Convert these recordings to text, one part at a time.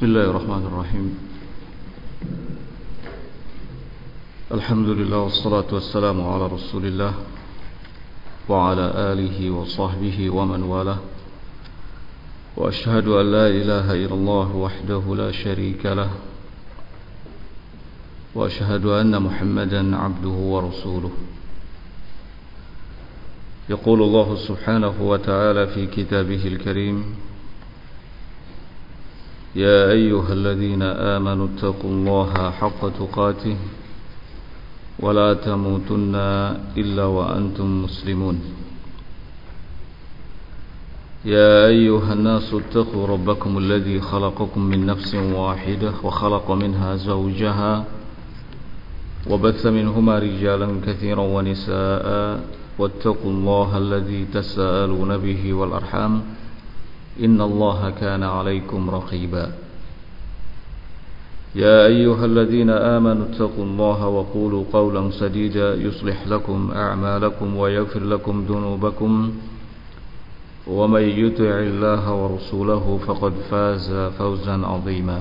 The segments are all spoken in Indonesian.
Bismillahirrahmanirrahim. Alhamdulillah wassalatu wassalamu ala Rasulillah wa ala alihi wa sahbihi wa man walah. Wa ashhadu an la ilaha illallah wahdahu la sharika lah. Wa ashhadu anna Muhammadan abduhu wa rasuluh. Yaqulu Allah subhanahu wa ta'ala fi kitabihil karim: يا أيها الذين آمنوا اتقوا الله حق تقاته ولا تموتن إلا وأنتم مسلمون يا أيها الناس اتقوا ربكم الذي خلقكم من نفس واحدة وخلق منها زوجها وبث منهما رجالا كثيرا ونساء واتقوا الله الذي تساءلون به والأرحام إن الله كان عليكم رقيبا يا أيها الذين آمنوا اتقوا الله وقولوا قولا سديدا يصلح لكم أعمالكم ويغفر لكم ذنوبكم ومن يطع الله ورسوله فقد فاز فوزا عظيما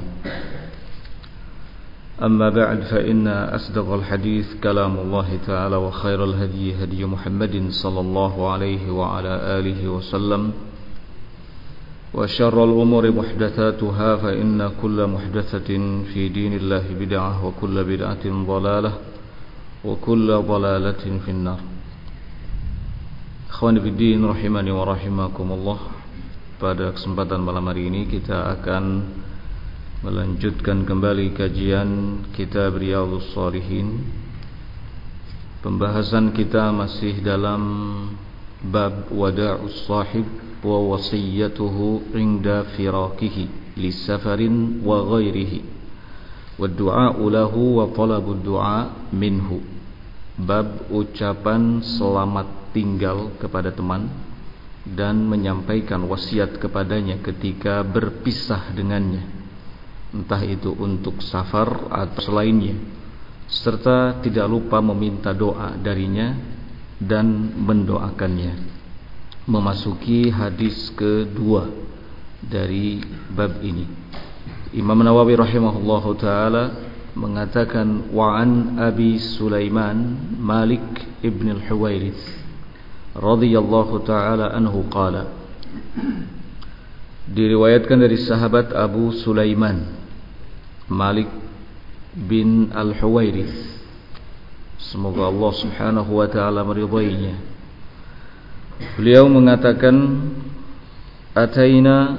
أما بعد فإن أصدق الحديث كلام الله تعالى وخير الهدي هدي محمد صلى الله عليه وعلى آله وسلم وشر الأمور محدثاتها فإن كل محدثة في دين الله بدعة وكل بدعة ضلالة وكل ضلالة في النار. Ikhwani fiddin rahimani wa rahimakumullah. Pada kesempatan malam hari ini kita akan melanjutkan kembali kajian kitab Riyadhus Shalihin. Pembahasan kita masih dalam bab wada'us sahib wa wasiyatuhu inda firaqihi li safarin wa ghairihi wa du'a'u lahu wa talabud du'a minhu. Bab ucapan selamat tinggal kepada teman dan menyampaikan wasiat kepadanya ketika berpisah dengannya, entah itu untuk safar atau selainnya, serta tidak lupa meminta doa darinya dan mendoakannya. Memasuki hadis kedua dari bab ini, Imam Nawawi rahimahullahu taala mengatakan wa an Abi Sulaiman Malik ibn al-Huwairits radhiyallahu taala anhu qala, diriwayatkan dari sahabat Abu Sulaiman Malik bin al-Huwairits, semoga Allah subhanahu wa ta'ala meridainya. Beliau mengatakan, Ataina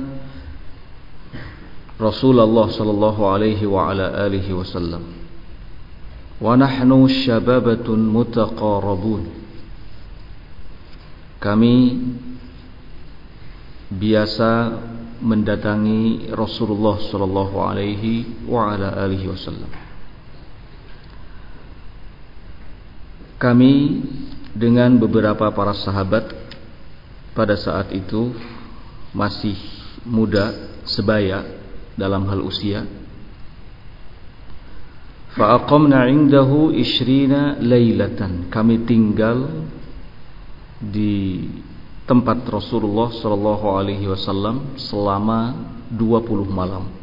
Rasulullah sallallahu alaihi wa ala alihi wasallam wa nahnu syababatun mutaqarrabun. Kami biasa mendatangi Rasulullah sallallahu alaihi wa ala alihi wasallam. Kami dengan beberapa para sahabat pada saat itu masih muda, sebaya dalam hal usia. Fa aqamna 'indahu 20 lailatan. Kami tinggal di tempat Rasulullah sallallahu alaihi wasallam selama 20 malam.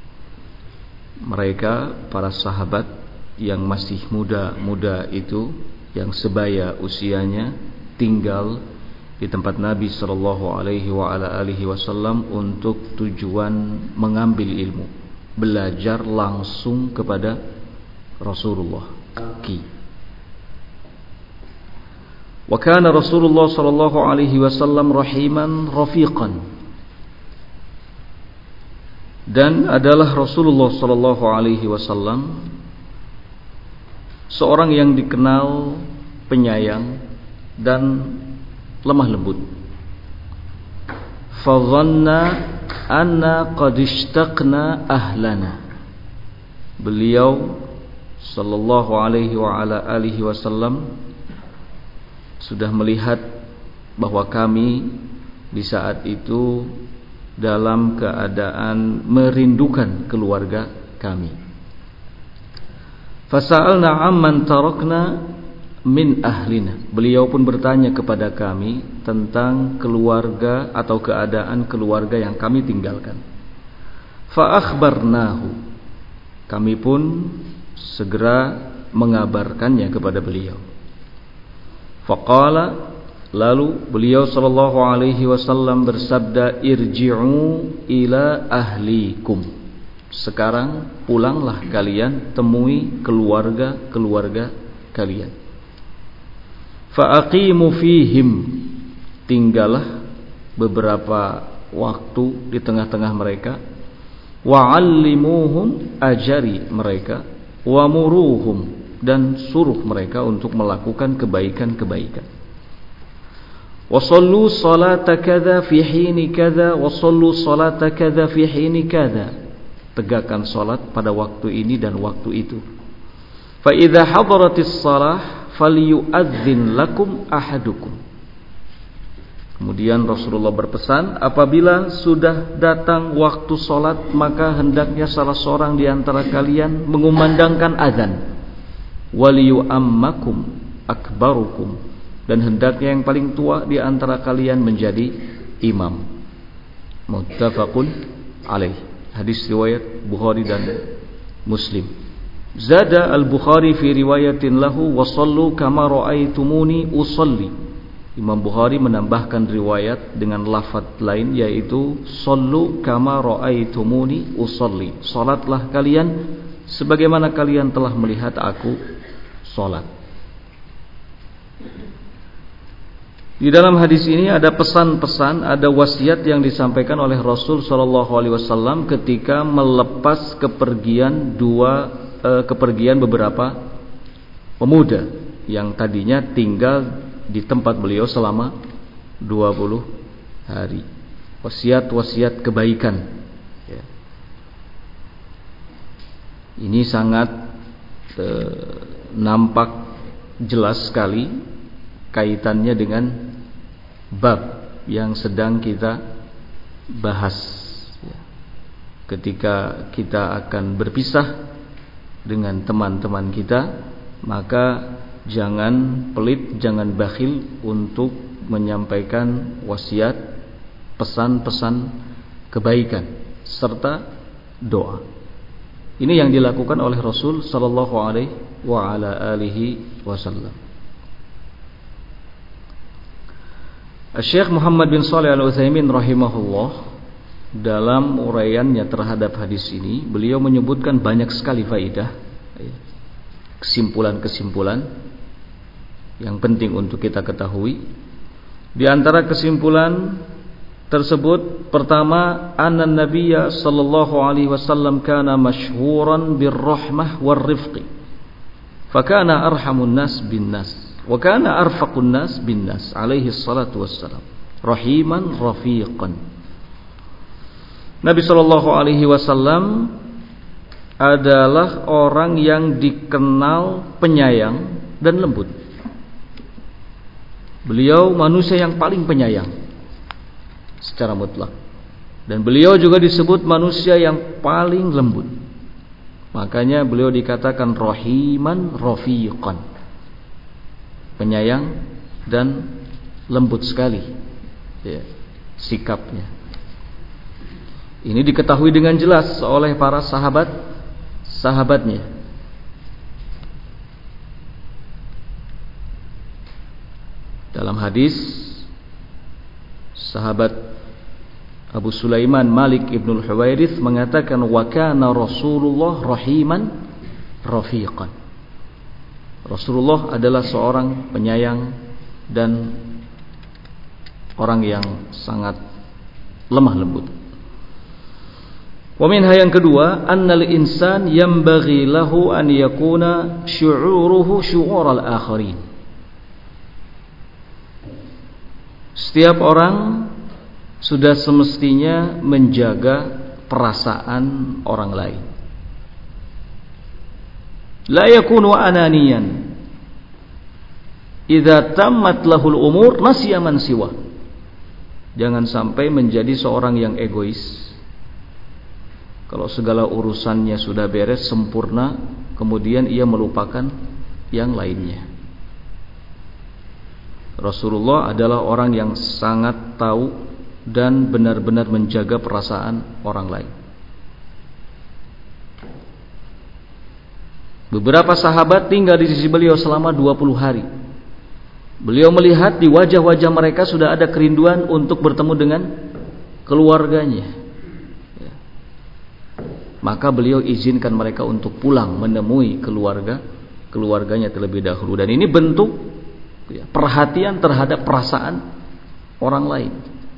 Mereka para sahabat yang masih muda-muda itu, yang sebaya usianya, tinggal di tempat Nabi sallallahu alaihi wa ala alihi wasallam untuk tujuan mengambil ilmu, belajar langsung kepada Rasulullah. Wa kana Rasulullah sallallahu alaihi wasallam rahiman rafiqan. Dan adalah Rasulullah sallallahu alaihi wasallam seorang yang dikenal penyayang dan lemah lembut. Fadhanna anna qad ishtaqna ahlana. Beliau sallallahu alaihi wa ala alihi wasallam sudah melihat bahwa kami di saat itu dalam keadaan merindukan keluarga kami. Fasa'alna amman tarakna min ahlina. Beliau pun bertanya kepada kami tentang keluarga atau keadaan keluarga yang kami tinggalkan. Fa akhbarnahu, kami pun segera mengabarkannya kepada beliau. Faqala, lalu beliau sallallahu alaihi wasallam bersabda, irji'u ila ahlikum, sekarang pulanglah kalian, temui keluarga-keluarga kalian. Fa aqimu fihim, tinggallah beberapa waktu di tengah-tengah mereka. Wa'allimuhum, ajari mereka. Wamuruhum, dan suruh mereka untuk melakukan kebaikan-kebaikan. Wasallu salata kadza fi hini kadza, wasallu salata kadza fi hini kadza, tegakkan salat pada waktu ini dan waktu itu. Fa idza hadaratis shalah falyu'adzin lakum ahadukum. Kemudian Rasulullah berpesan, apabila sudah datang waktu solat, maka hendaknya salah seorang di antara kalian mengumandangkan azan. Waliyu'ammakum akbarukum, dan hendaknya yang paling tua di antara kalian menjadi imam. Muttafaqun alaih. Hadis riwayat Bukhari dan Muslim. Zada al-Bukhari fi riwayatin lahu, wasallu kama ra'aitumuni usalli. Imam Bukhari menambahkan riwayat dengan lafaz lain, yaitu sallu kama ra'aitumuni usalli, salatlah kalian sebagaimana kalian telah melihat aku salat. Di dalam hadis ini ada pesan-pesan, ada wasiat yang disampaikan oleh Rasul sallallahu alaihi wasallam ketika melepas kepergian beberapa pemuda yang tadinya tinggal di tempat beliau selama 20 hari. Wasiat-wasiat kebaikan, ya. Ini sangat nampak jelas sekali kaitannya dengan bab yang sedang kita bahas, ya. Ketika kita akan berpisah dengan teman-teman kita, maka jangan pelit, jangan bakhil untuk menyampaikan wasiat, pesan-pesan kebaikan serta doa. Ini yang dilakukan oleh Rasul sallallahu alaihi wa ala alihi wasallam. Syekh Muhammad bin Shalih Al-Utsaimin rahimahullah, dalam uraiannya terhadap hadis ini, beliau menyebutkan banyak sekali faidah, kesimpulan-kesimpulan yang penting untuk kita ketahui. Di antara kesimpulan tersebut, pertama, anna nabiyya sallallahu alaihi wasallam kana masyhuran birrahmah warrifqi, fakana arhamun nas bin nas, wa kana arfaqun nas bin nas, alaihi salatu wassalam, rahiman rafiqan. Nabi sallallahu alaihi wasallam adalah orang yang dikenal penyayang dan lembut. Beliau manusia yang paling penyayang secara mutlak, dan beliau juga disebut manusia yang paling lembut. Makanya beliau dikatakan rahiman rafiqan, penyayang dan lembut sekali, ya, sikapnya. Ini diketahui dengan jelas oleh para sahabatnya. Dalam hadis, sahabat Abu Sulaiman Malik ibn al-Huwairits mengatakan, wa kana Rasulullah rahiman rafiqan. Rasulullah adalah seorang penyayang dan orang yang sangat lemah lembut. Wa minha, yang kedua, annal insan yanbaghi lahu an yakuna syu'uruhu syu'ural akharin. Setiap orang sudah semestinya menjaga perasaan orang lain. La yakunu ananiyan, idza tammat lahul umur nasiya man siwa. Jangan sampai menjadi seorang yang egois. Kalau segala urusannya sudah beres sempurna, kemudian ia melupakan yang lainnya. Rasulullah adalah orang yang sangat tahu dan benar-benar menjaga perasaan orang lain. Beberapa sahabat tinggal di sisi beliau selama 20 hari. Beliau melihat di wajah-wajah mereka sudah ada kerinduan untuk bertemu dengan keluarganya. Maka beliau izinkan mereka untuk pulang menemui keluarganya terlebih dahulu. Dan ini bentuk perhatian terhadap perasaan orang lain.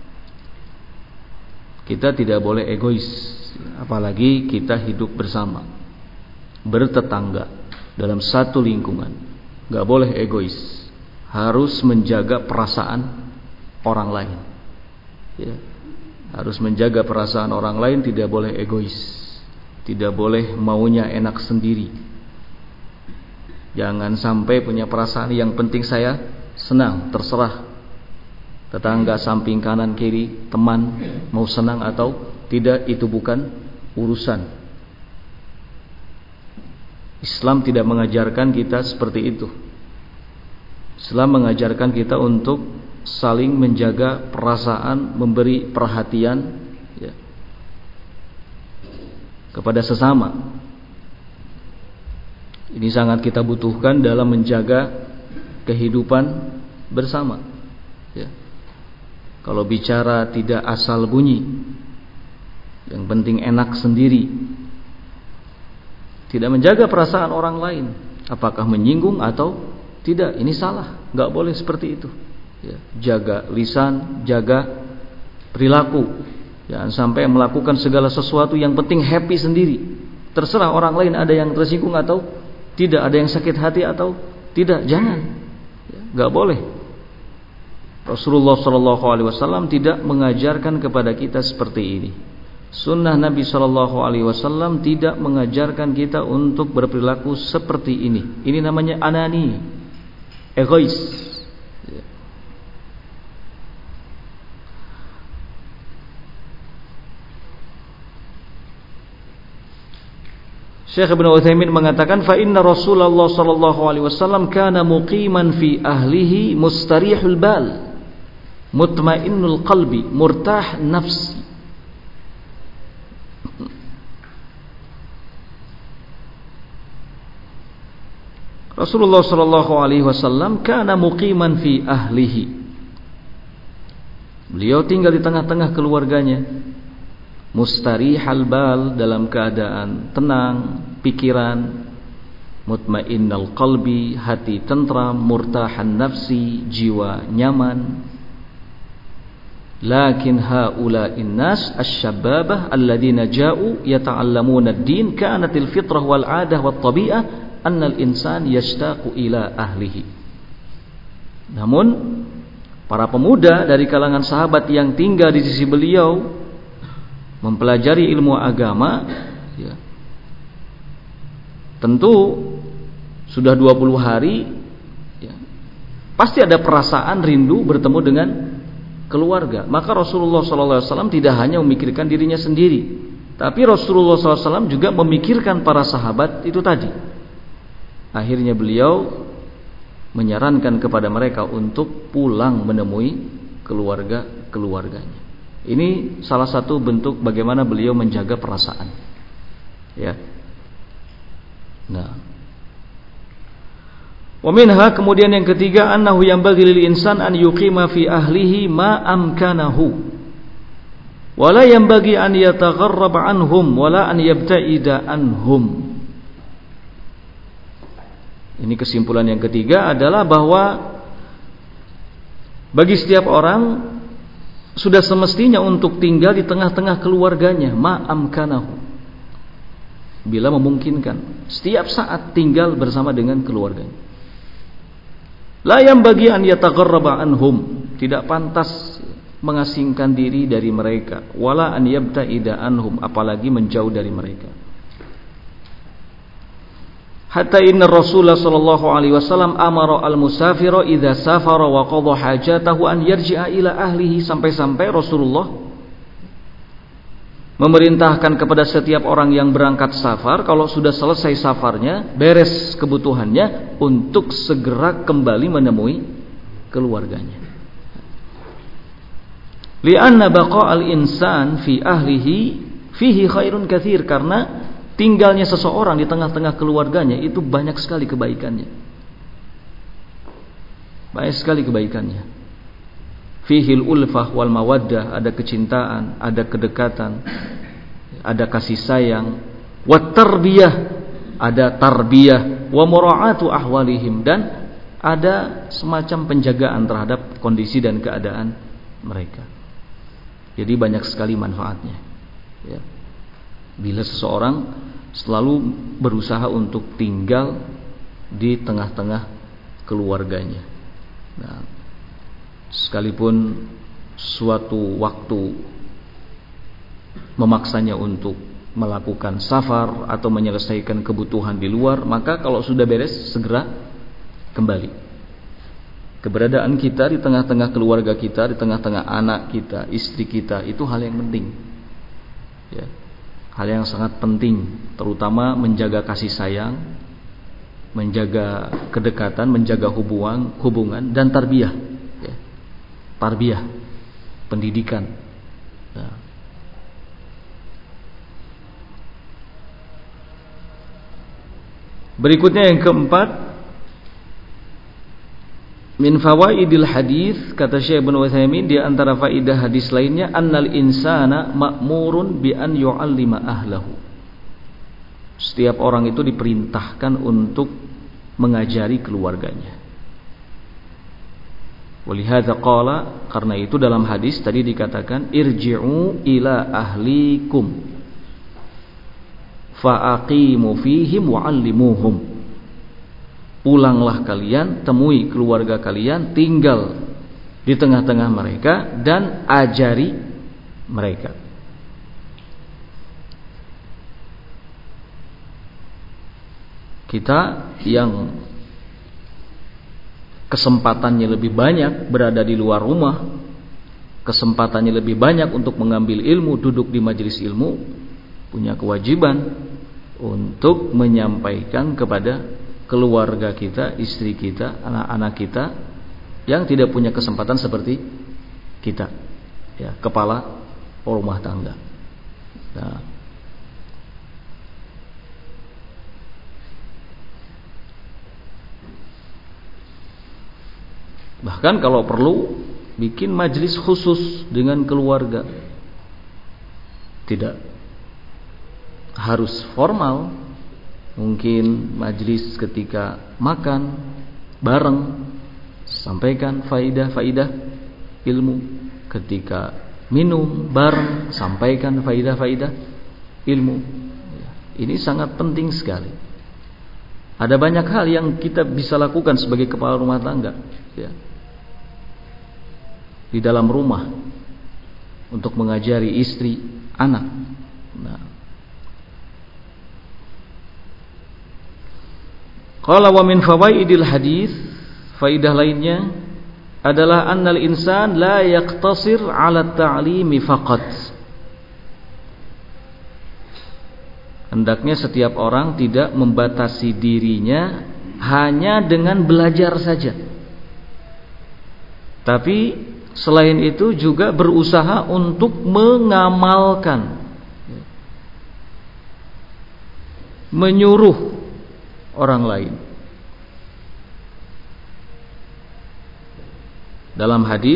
Kita tidak boleh egois, apalagi kita hidup bersama, bertetangga dalam satu lingkungan. Gak boleh egois, harus menjaga perasaan orang lain. Harus menjaga perasaan orang lain, tidak boleh egois, tidak boleh maunya enak sendiri. Jangan sampai punya perasaan yang penting saya senang, terserah tetangga samping kanan kiri, teman mau senang atau tidak, itu bukan urusan. Islam tidak mengajarkan kita seperti itu. Islam mengajarkan kita untuk saling menjaga perasaan, memberi perhatian kepada sesama. Ini sangat kita butuhkan dalam menjaga kehidupan bersama. Kalau bicara tidak asal bunyi, yang penting enak sendiri, tidak menjaga perasaan orang lain, apakah menyinggung atau tidak, ini salah. Gak boleh seperti itu. Jaga lisan, jaga perilaku. Jangan sampai melakukan segala sesuatu yang penting happy sendiri. Terserah orang lain ada yang tersinggung atau tidak, ada yang sakit hati atau tidak, jangan. Gak boleh. Rasulullah SAW tidak mengajarkan kepada kita seperti ini. Sunnah Nabi SAW tidak mengajarkan kita untuk berperilaku seperti ini. Ini namanya anani, egois. Syekh Ibnu Utsaimin mengatakan, fa inna Rasulullah SAW kana muqiman fi ahlihi mustarihul bal, mutmainnul qalbi, murtah nafsi. Rasulullah SAW kana muqiman fi ahlihi. Beliau tinggal di tengah-tengah keluarganya. Mustarihal bal, dalam keadaan tenang pikiran, mutmainnal qalbi, hati tentram, murtahan nafsi, jiwa nyaman. Lakin haula'in nas asy-syababah alladziina ja'u yata'allamuna ad-din, kanatil fitrah wal 'adah wat tabi'ah annal insan yashtaqu ila ahlihi. Namun para pemuda dari kalangan sahabat yang tinggal di sisi beliau mempelajari ilmu agama, tentu sudah 20 hari, pasti ada perasaan rindu bertemu dengan keluarga. Maka Rasulullah SAW tidak hanya memikirkan dirinya sendiri, tapi Rasulullah SAW juga memikirkan para sahabat itu tadi. Akhirnya beliau menyarankan kepada mereka untuk pulang menemui keluarganya. Ini salah satu bentuk bagaimana beliau menjaga perasaan. Nah, wa minha, kemudian yang ketiga, annahu yanbaghi lil insan an yuqima fi ahlihi ma amkanahu wa la yanbaghi an yatagharraba anhum wa la an yabta'ida anhum. Ini kesimpulan yang ketiga adalah bahwa bagi setiap orang sudah semestinya untuk tinggal di tengah-tengah keluarganya, ma'amkanahu, bila memungkinkan, setiap saat tinggal bersama dengan keluarganya. La yanbaghi an yatagharraba anhum, tidak pantas mengasingkan diri dari mereka, wala an yabta'ida anhum, apalagi menjauh dari mereka. Hatta inna Rasulullah sallallahu alaihi wasallam amara al-musafira idza safara wa qadha hajatahu an yarji'a ila ahlihi, sampai-sampai Rasulullah memerintahkan kepada setiap orang yang berangkat safar, kalau sudah selesai safarnya, beres kebutuhannya, untuk segera kembali menemui keluarganya. Li'anna baqa'al insan fi ahlihi fihi khairun katsir, karena tinggalnya seseorang di tengah-tengah keluarganya itu banyak sekali kebaikannya. Banyak sekali kebaikannya. Fihil ulfah wal mawaddah, ada kecintaan, ada kedekatan, ada kasih sayang, wat tarbiyah, ada tarbiyah, wa mura'atu ahwalihim, dan ada semacam penjagaan terhadap kondisi dan keadaan mereka. Jadi banyak sekali manfaatnya. Ya. Bila seseorang selalu berusaha untuk tinggal di tengah-tengah keluarganya. Nah, sekalipun suatu waktu memaksanya untuk melakukan safar atau menyelesaikan kebutuhan di luar, maka kalau sudah beres segera kembali. Keberadaan kita di tengah-tengah keluarga kita, di tengah-tengah anak kita, istri kita, itu hal yang penting. Ya. Hal yang sangat penting, terutama menjaga kasih sayang, menjaga kedekatan, menjaga hubungan dan tarbiyah. Ya. Tarbiyah, pendidikan. Nah. Berikutnya yang keempat, min fawaidil hadis, kata Syekh Ibnu Utsaimin, di antara faidah hadis lainnya, annal insana ma'murun bi an yu'allima ahlahu. Setiap orang itu diperintahkan untuk mengajari keluarganya. Walihadza qala, karena itu dalam hadis tadi dikatakan irji'u ila ahlikum fa'aqimu fihim wa'allimuhum. Pulanglah kalian, temui keluarga kalian, tinggal di tengah-tengah mereka dan ajari mereka. Kita yang kesempatannya lebih banyak berada di luar rumah, kesempatannya lebih banyak untuk mengambil ilmu, duduk di majelis ilmu, punya kewajiban untuk menyampaikan kepada keluarga kita, istri kita, anak-anak kita yang tidak punya kesempatan seperti kita, ya, kepala rumah tangga. Nah, bahkan kalau perlu bikin majelis khusus dengan keluarga, tidak harus formal. Mungkin majelis ketika makan bareng, sampaikan faidah-faidah ilmu. Ketika minum bareng, sampaikan faidah-faidah ilmu. Ini sangat penting sekali. Ada banyak hal yang kita bisa lakukan sebagai kepala rumah tangga, ya, di dalam rumah untuk mengajari istri, anak. Nah, qala wa min fawaidil hadis, faidah lainnya adalah annal insan la yaqtasir 'ala ta'limi faqat. Hendaknya setiap orang tidak membatasi dirinya hanya dengan belajar saja. Tapi selain itu juga berusaha untuk mengamalkan, menyuruh orang lain. Dalam hadis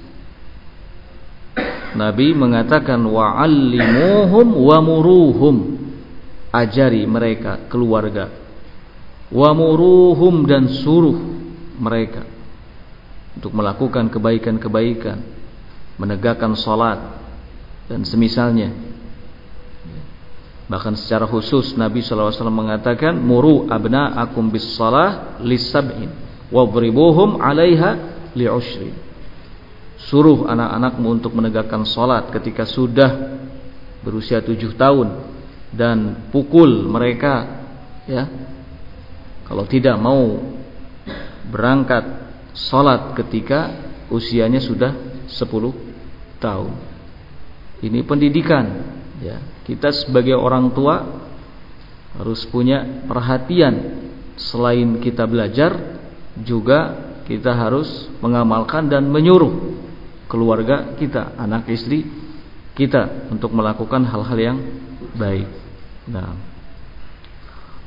Nabi mengatakan wa'allimuhum wa muruhum, ajari mereka keluarga, wa muruhum, dan suruh mereka untuk melakukan kebaikan-kebaikan, menegakkan salat dan semisalnya. Bahkan secara khusus Nabi SAW mengatakan muru abna'akum bis salah lis-sab'in wadribuhum 'alaiha li'ushrin. Suruh anak-anakmu untuk menegakkan salat ketika sudah berusia 7 tahun dan pukul mereka, ya, kalau tidak mau berangkat salat ketika usianya sudah 10 tahun. Ini pendidikan, ya. Kita sebagai orang tua harus punya perhatian. Selain kita belajar, juga kita harus mengamalkan dan menyuruh keluarga kita, anak istri kita, untuk melakukan hal-hal yang baik. Nah,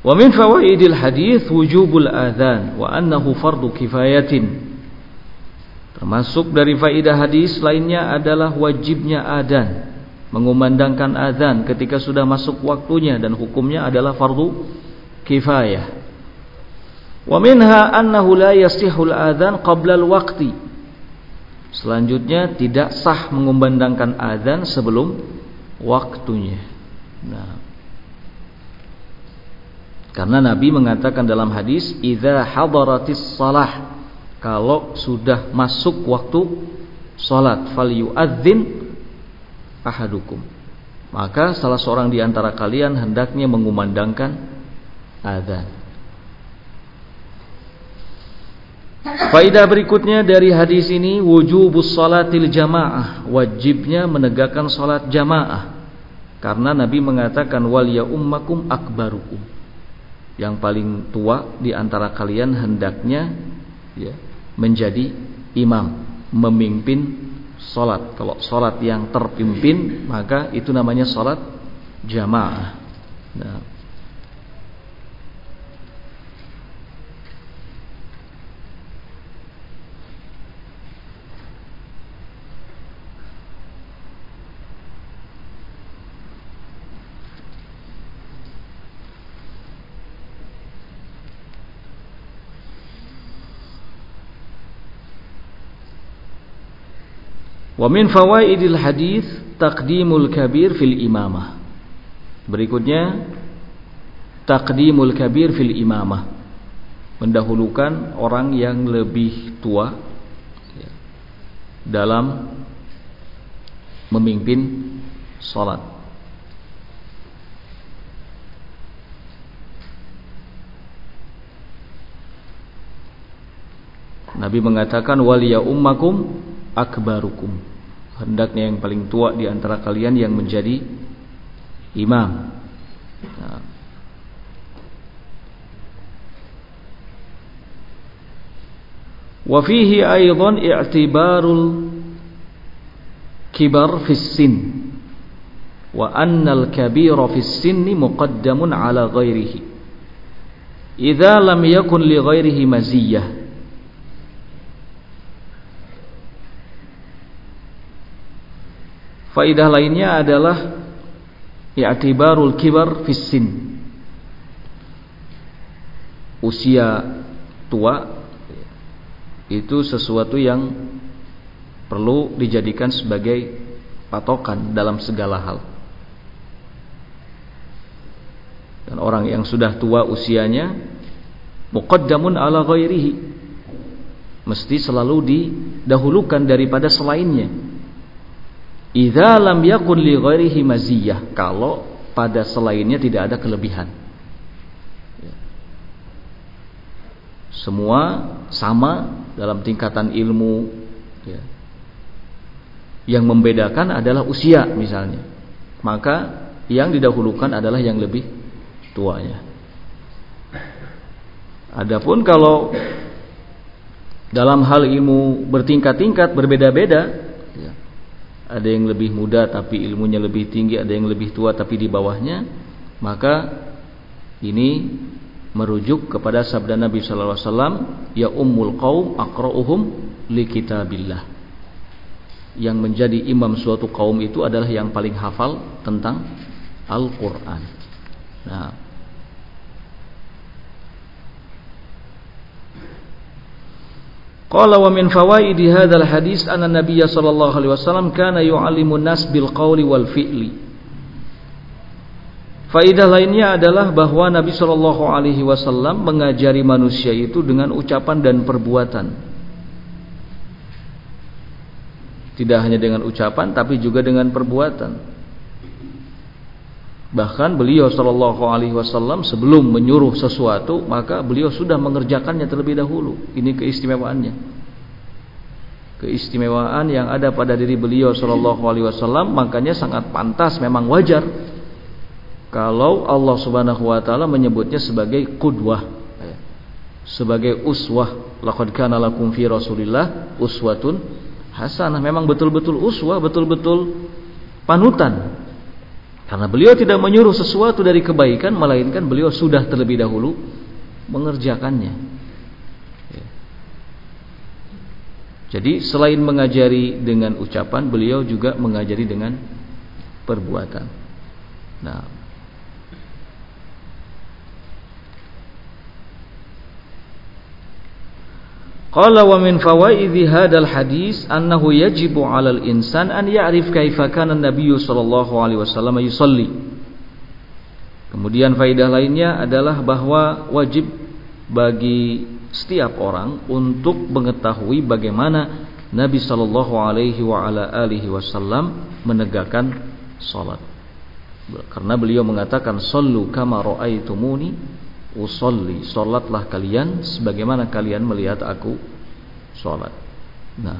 Wa min fawaidil hadis wujubul adzan wa annahu fardu kifayatin. Termasuk dari faedah hadis lainnya adalah wajibnya adzan, mengumandangkan adzan ketika sudah masuk waktunya, dan hukumnya adalah fardu kifayah. Wa minha annahu la yasihul adzan qabla al-waqti. Selanjutnya tidak sah mengumandangkan adzan sebelum waktunya. Nah, karena Nabi mengatakan dalam hadis, idza hadaratis shalah, kalau sudah masuk waktu salat, falyu'adzin ahadukum, maka salah seorang di antara kalian hendaknya mengumandangkan adzan. Faedah berikutnya dari hadis ini, wujubus salatil jamaah, wajibnya menegakkan salat jamaah. Karena Nabi mengatakan, wal ya ummakum akbarukum, yang paling tua di antara kalian hendaknya menjadi imam, memimpin salat. Kalau salat yang terpimpin, maka itu namanya salat jamaah. Nah, wa min fawaidil hadis taqdimul kabir fil imamah. Berikutnya taqdimul kabir fil imamah, mendahulukan orang yang lebih tua dalam memimpin salat. Nabi mengatakan, wal ya ummakum akbarukum, hendaknya yang paling tua di antara kalian yang menjadi imam. Nah, wa fihi aidan i'tibarul kibar fis sin, wa annal kabira fis sinni muqaddamun ala ghairihi idza lam yakun li ghairihi maziyah. Faidah lainnya adalah i'tibarul kibar fis sin, usia tua itu sesuatu yang perlu dijadikan sebagai patokan dalam segala hal. Dan orang yang sudah tua usianya muqaddamun ala ghairihi, mesti selalu didahulukan daripada selainnya. Idza lam yakun li ghairihi maziyah, kalau pada selainnya tidak ada kelebihan. Semua sama dalam tingkatan ilmu, yang membedakan adalah usia misalnya, maka yang didahulukan adalah yang lebih tuanya. Adapun kalau dalam hal ilmu bertingkat-tingkat, berbeda-beda, ada yang lebih muda tapi ilmunya lebih tinggi, ada yang lebih tua tapi di bawahnya, maka ini merujuk kepada sabda Nabi sallallahu alaihi wasallam, ya ummul qaum aqra'uhum li kitabillah. Yang menjadi imam suatu kaum itu adalah yang paling hafal tentang Al-Qur'an. Nah, qala wa min fawaidi hadzal hadis anna Nabiy sallallahu alaihi wasallam kana yu'allimun nas bil qawli wal fi'li. Faidah lainnya adalah bahwa Nabi sallallahu alaihi wasallam mengajari manusia itu dengan ucapan dan perbuatan. Tidak hanya dengan ucapan tapi juga dengan perbuatan. Bahkan beliau sallallahu alaihi wasallam sebelum menyuruh sesuatu, maka beliau sudah mengerjakannya terlebih dahulu. Ini keistimewaannya. Keistimewaan yang ada pada diri beliau sallallahu alaihi wasallam, makanya sangat pantas, memang wajar kalau Allah Subhanahu wa taala menyebutnya sebagai qudwah, sebagai uswah. Laqad kana lakum fi Rasulillah uswatun hasanah. Memang betul-betul uswah, betul-betul panutan. Karena beliau tidak menyuruh sesuatu dari kebaikan, melainkan beliau sudah terlebih dahulu mengerjakannya. Jadi selain mengajari dengan ucapan, beliau juga mengajari dengan perbuatan. Nah, qala wa min fawaidi hadzal hadis annahu yajibu 'alal insan an ya'rif kaifa kana an-nabiy sallallahu alaihi wasallam yusalli. Kemudian faedah lainnya adalah bahwa wajib bagi setiap orang untuk mengetahui bagaimana Nabi sallallahu alaihi wa ala alihi wasallam menegakkan salat. Karena beliau mengatakan sallu kama ra'aitumuni usolli, solatlah kalian sebagaimana kalian melihat aku solat. Nah,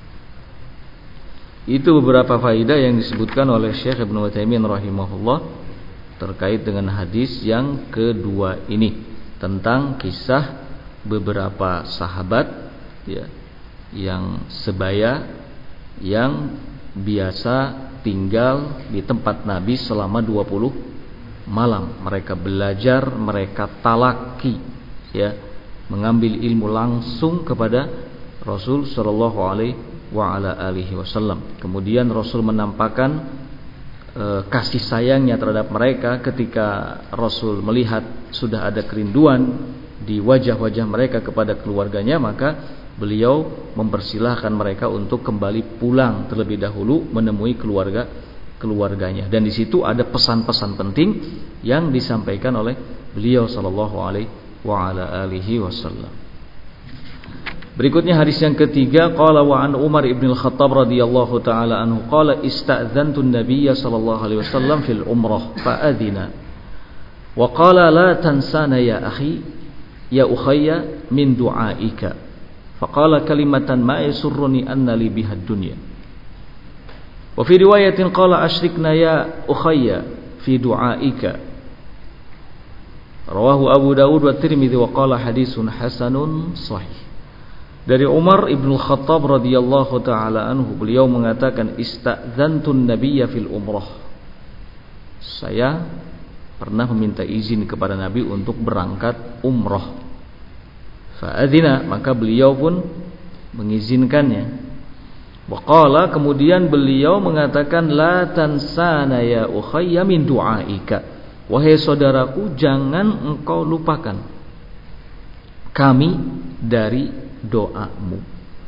itu beberapa faedah yang disebutkan oleh Syekh Ibnu Utsaimin rahimahullah terkait dengan hadis yang kedua ini, tentang kisah beberapa sahabat ya, yang sebaya, yang biasa tinggal di tempat Nabi selama 20 malam. Mereka belajar, mereka talaki, ya, mengambil ilmu langsung kepada Rasul sallallahu alaihi wa ala alihi wasallam. Kemudian Rasul menampakkan kasih sayangnya terhadap mereka ketika Rasul melihat sudah ada kerinduan di wajah-wajah mereka kepada keluarganya, maka beliau mempersilahkan mereka untuk kembali pulang terlebih dahulu menemui keluarganya. Dan di situ ada pesan-pesan penting yang disampaikan oleh beliau sallallahu alaihi wa ala alihi wasallam. Berikutnya hadis yang ketiga, qala wa an Umar ibn al-Khattab radhiyallahu taala anhu qala ista'dzantu an-nabiyya sallallahu alaihi wasallam fil umrah fa adzina wa qala la tansana ya akhi ya ukhayya min du'aika fa qala kalimatan ma yasurruni anna li biha ad-dunya. Wa fi riwayatin qala asyrikna ya ukhayya fi du'aika. Rawahu Abu Dawud wa Tirmidzi wa qala hadisun hasanun sahih. Dari Umar ibn Khattab radhiyallahu taala anhu, beliau mengatakan ista'dzantun nabiyya fil umrah. Saya pernah meminta izin kepada Nabi untuk berangkat umrah. Fa'adzina, maka beliau pun mengizinkannya. Waqala, kemudian beliau mengatakan la tansana ya ukhayya min du'aika. Wahai saudaraku, jangan engkau lupakan kami dari doamu.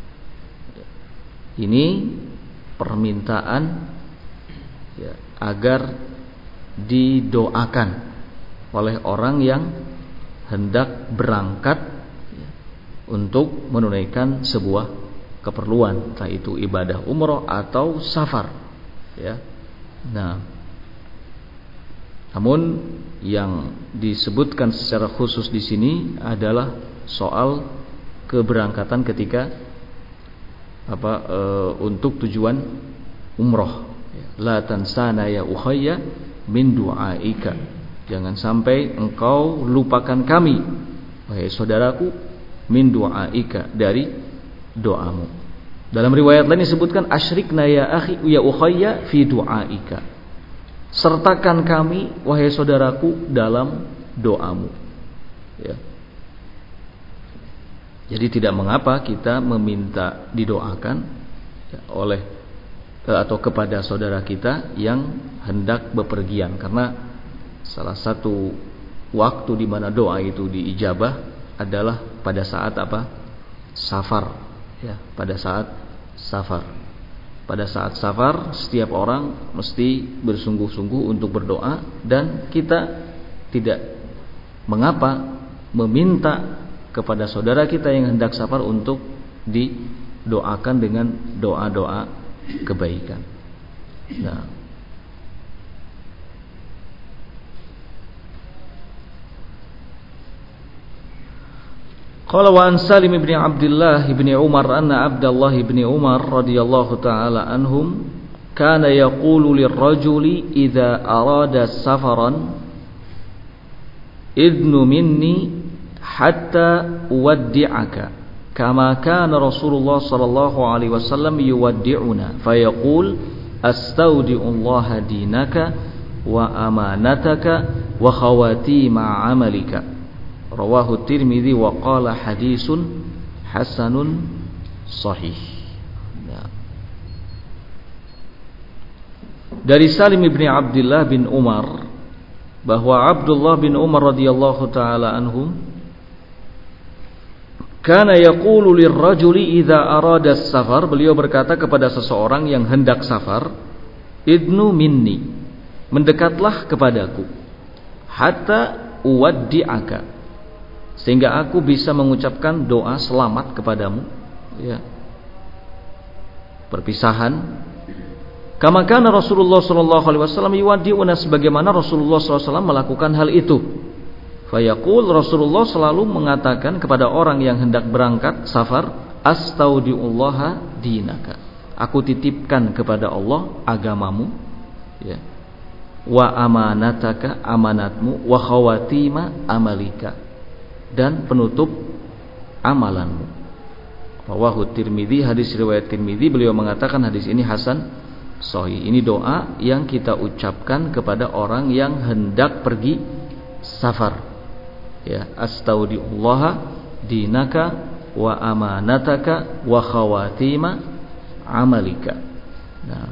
Ini permintaan ya, agar didoakan oleh orang yang hendak berangkat ya, untuk menunaikan sebuah keperluan, entah itu ibadah umroh atau safar ya. Nah, namun yang disebutkan secara khusus di sini adalah soal keberangkatan ketika untuk tujuan umroh. La tansana ya ukhayya min du'aika. Jangan sampai engkau lupakan kami, wahai saudaraku, min du'aika, dari doamu. Dalam riwayat lain disebutkan asyrikna ya akhi ya ukhayya fi du'aika. Sertakan kami, wahai saudaraku, dalam doamu. Ya. Jadi tidak mengapa kita meminta didoakan oleh atau kepada saudara kita yang hendak bepergian, karena salah satu waktu di mana doa itu diijabah adalah pada saat apa? Safar. Ya, pada saat safar. Pada saat safar setiap orang mesti bersungguh-sungguh untuk berdoa, dan kita tidak mengapa meminta kepada saudara kita yang hendak safar untuk didoakan dengan doa-doa kebaikan. Nah, qala wa an Salim ibn Abdullah ibn Umar anna Abdullah ibn Umar radhiyallahu taala anhum kana yaqulu lirrajuli idza arada safaran idnu minni hatta uwaddi'aka kama kana Rasulullah sallallahu alaihi wasallam yuwaddi'una fayaqul astaudi'ullaha dinaka wa amanataka wa khawatima amalika. Rawahu Tirmidzi wa qala hadisun hasanun sahih. Ya. Dari Salim bin Abdullah bin Umar bahwa Abdullah bin Umar radhiyallahu taala anhum kana yaqulu lirrajuli idza arada as-safar, beliau berkata kepada seseorang yang hendak safar, idnu minni, mendekatlah kepadaku, hatta uwaddi'aka, sehingga aku bisa mengucapkan doa selamat kepadamu, ya. Perpisahan. Kama kana Rasulullah sallallahu alaihi wasallam yuwaddi'una, sebagaimana Rasulullah sallallahu alaihi wasallam melakukan hal itu. Fayaqul, Rasulullah selalu mengatakan kepada orang yang hendak berangkat safar, astaudiullaha dinaka, aku titipkan kepada Allah agamamu, ya. Wa amanataka, amanatmu, wa khawatima amalika, dan penutup amalanmu. Rawahu Tirmidzi, hadis riwayat Tirmidzi, beliau mengatakan hadis ini hasan sahih. Ini doa yang kita ucapkan kepada orang yang hendak pergi safar, ya. Astaudiullaha dinaka wa amanataka wa khawatima amalika. Nah,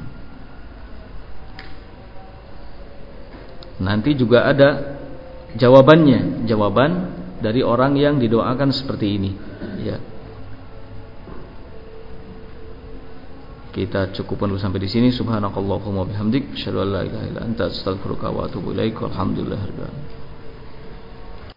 nanti juga ada jawabannya, jawaban dari orang yang didoakan seperti ini, ya. Kita cukupkan dulu sampai di sini. Subhanakallahumma bihamdik, asyhadu an la ilaha illa anta, astaghfiruka wa atubu ilaik. Walhamdulillahirabbil alamin.